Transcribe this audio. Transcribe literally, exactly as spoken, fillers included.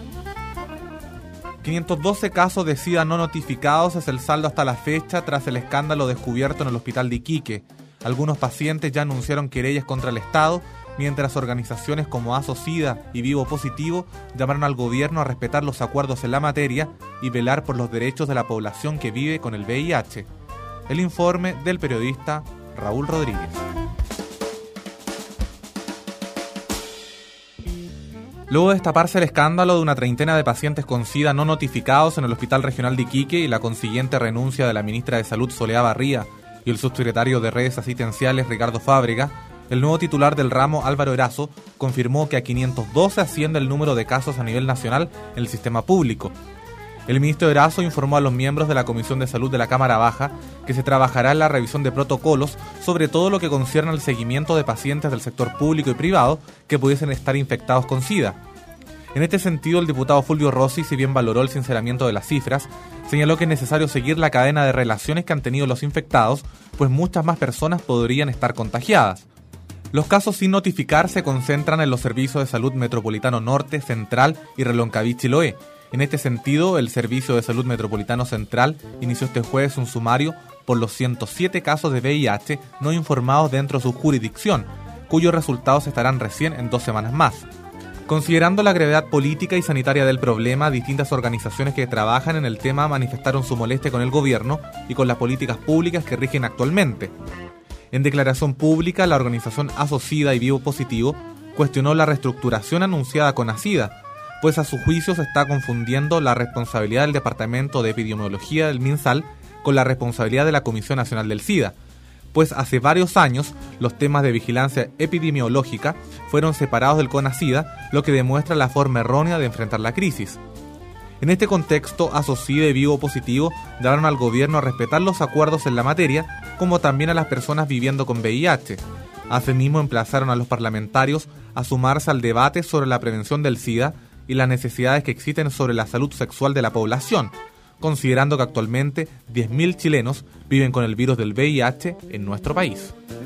quinientos doce casos de SIDA no notificados es el saldo hasta la fecha tras el escándalo descubierto en el hospital de Iquique. Algunos pacientes ya anunciaron querellas contra el Estado, mientras organizaciones como ASO-SIDA y Vivo Positivo llamaron al gobierno a respetar los acuerdos en la materia y velar por los derechos de la población que vive con el V I H. El informe del periodista Raúl Rodríguez. Luego de destaparse el escándalo de una treintena de pacientes con SIDA no notificados en el Hospital Regional de Iquique y la consiguiente renuncia de la ministra de Salud Soledad Barría y el subsecretario de Redes Asistenciales Ricardo Fábrega, el nuevo titular del ramo, Álvaro Erazo, confirmó que a quinientos doce asciende el número de casos a nivel nacional en el sistema público. El ministro Erazo informó a los miembros de la Comisión de Salud de la Cámara Baja que se trabajará en la revisión de protocolos sobre todo lo que concierne al seguimiento de pacientes del sector público y privado que pudiesen estar infectados con SIDA. En este sentido, el diputado Fulvio Rossi, si bien valoró el sinceramiento de las cifras, señaló que es necesario seguir la cadena de relaciones que han tenido los infectados, pues muchas más personas podrían estar contagiadas. Los casos sin notificar se concentran en los servicios de salud metropolitano Norte, Central y Reloncaví-Chiloé. En este sentido, el Servicio de Salud Metropolitano Central inició este jueves un sumario por los ciento siete casos de V I H no informados dentro de su jurisdicción, cuyos resultados estarán recién en dos semanas más. Considerando la gravedad política y sanitaria del problema, distintas organizaciones que trabajan en el tema manifestaron su molestia con el gobierno y con las políticas públicas que rigen actualmente. En declaración pública, la organización ASO-SIDA y Vivo Positivo cuestionó la reestructuración anunciada con ASIDA, pues a su juicio se está confundiendo la responsabilidad del Departamento de Epidemiología del MinSal con la responsabilidad de la Comisión Nacional del SIDA, pues hace varios años los temas de vigilancia epidemiológica fueron separados del CONASIDA, lo que demuestra la forma errónea de enfrentar la crisis. En este contexto, ASO-SIDA y Vivo Positivo llamaron al gobierno a respetar los acuerdos en la materia, como también a las personas viviendo con V I H. Asimismo, emplazaron a los parlamentarios a sumarse al debate sobre la prevención del SIDA y las necesidades que existen sobre la salud sexual de la población, considerando que actualmente diez mil chilenos viven con el virus del V I H en nuestro país.